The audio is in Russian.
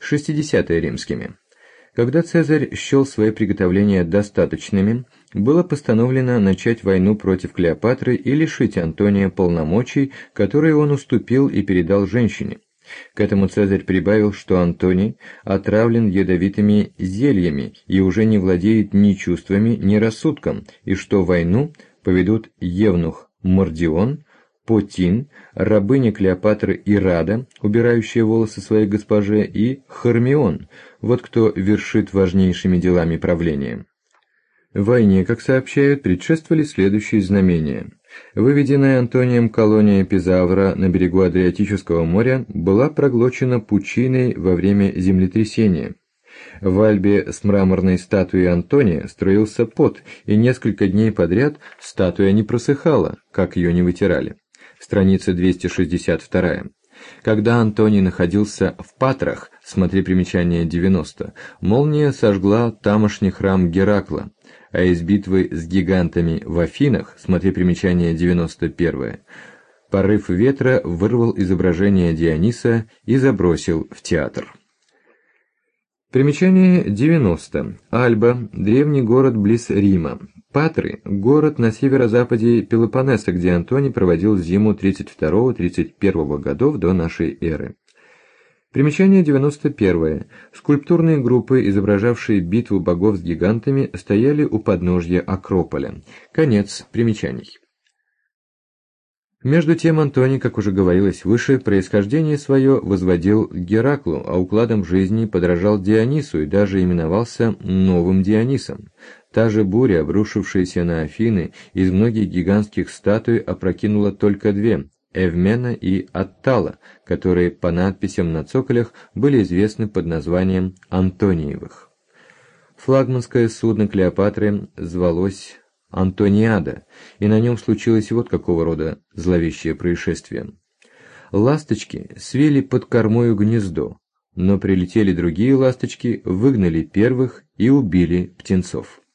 60-е римскими. Когда Цезарь счел свои приготовления достаточными, было постановлено начать войну против Клеопатры и лишить Антония полномочий, которые он уступил и передал женщине. К этому Цезарь прибавил, что Антоний отравлен ядовитыми зельями и уже не владеет ни чувствами, ни рассудком, и что войну поведут евнух Мордион, Потин, рабыня Клеопатры Ирада, убирающая волосы своей госпоже, и Хармион, вот кто вершит важнейшими делами правления. Войне, как сообщают, предшествовали следующие знамения. Выведенная Антонием колония Пизавра на берегу Адриатического моря была проглочена пучиной во время землетрясения. В Альбе с мраморной статуей Антония струился пот, и несколько дней подряд статуя не просыхала, как ее не вытирали. Страница 262. Когда Антоний находился в Патрах, смотри примечание 90, молния сожгла тамошний храм Геракла, а из битвы с гигантами в Афинах, смотри примечание 91, порыв ветра вырвал изображение Диониса и забросил в театр. Примечание 90. Альба – древний город близ Рима. Патры – город на северо-западе Пелопоннеса, где Антоний проводил зиму 32-31 годов до нашей эры. Примечание 91. Скульптурные группы, изображавшие битву богов с гигантами, стояли у подножья Акрополя. Конец примечаний. Между тем Антоний, как уже говорилось выше, происхождение свое возводил к Гераклу, а укладом жизни подражал Дионису и даже именовался Новым Дионисом. Та же буря, обрушившаяся на Афины, из многих гигантских статуй опрокинула только две – Эвмена и Аттала, которые по надписям на цоколях были известны под названием Антониевых. Флагманское судно Клеопатры звалось Антониада, и на нем случилось вот какого рода зловещее происшествие. Ласточки свели под кормою гнездо, но прилетели другие ласточки, выгнали первых и убили птенцов.